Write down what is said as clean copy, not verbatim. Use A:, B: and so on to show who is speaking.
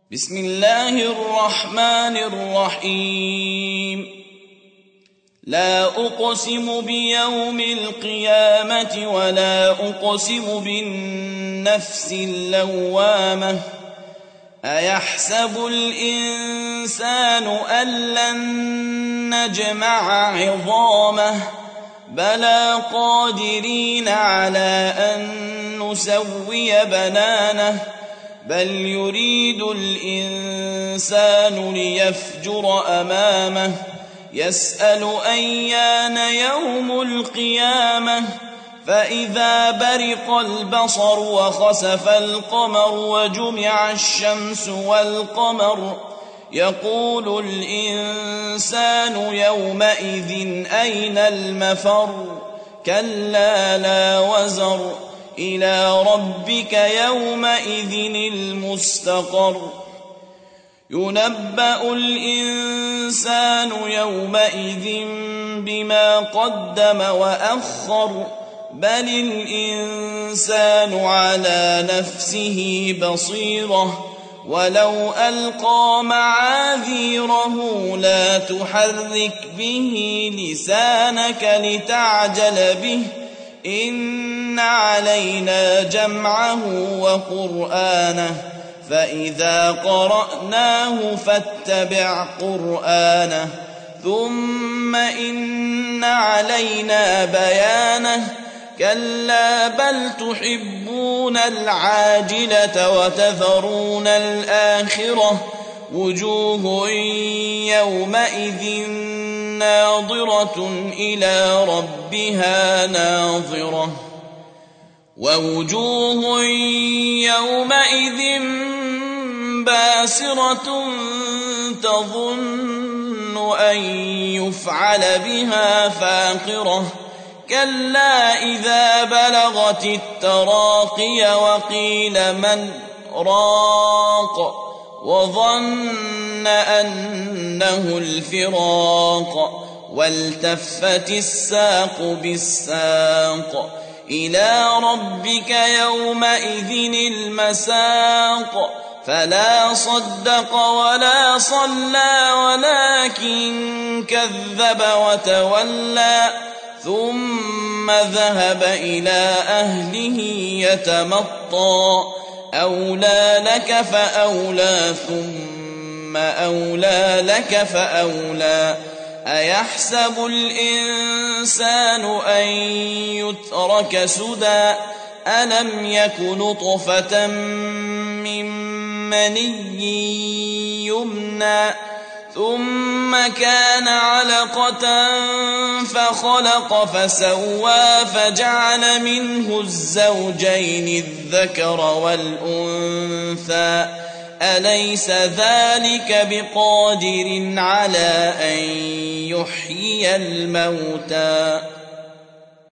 A: بسم الله الرحمن الرحيم لا أقسم بيوم القيامة ولا أقسم بالنفس اللوامة أيحسب الإنسان أن لن نجمع عظامه بلى قادرين على أن نسوي بنانه بل يريد الإنسان ليفجر أمامه يسأل أيان يوم القيامة فإذا برق البصر وخسف القمر وجمع الشمس والقمر يقول الإنسان يومئذ أين المفر كلا لا وزر إلى ربك يومئذ المستقر ينبأ الإنسان يومئذ بما قدم وأخر بل الإنسان على نفسه بصيرة ولو ألقى معاذيره لا تحرك به لسانك لتعجل به إن علينا جمعه وقرآنه فإذا قرأناه فاتبع قرآنه ثم إن علينا بيانه كلا بل تحبون العاجلة وتذرون الآخرة وجوه يومئذ ناظرة إلى ربها ناظرة ووجوه يومئذ باسرة تظن أن يفعل بها فاقرة كلا إذا بلغت التراقي وقيل من راق وظن أنه الفراق والتفت الساق بالساق إلى ربك يومئذ المساق فلا صدق ولا صلى ولكن كذب وتولى ثم ذهب إلى أهله يتمطى أولى لك فأولى ثم أولى لك فأولى أيحسب الإنسان أن يترك سدى ألم يك نطفة من مني يمنى ثم كان علقة فخلق فسوى فجعل منه الزوجين الذكر والأنثى أليس ذلك بقادر على أن يحيي الموتى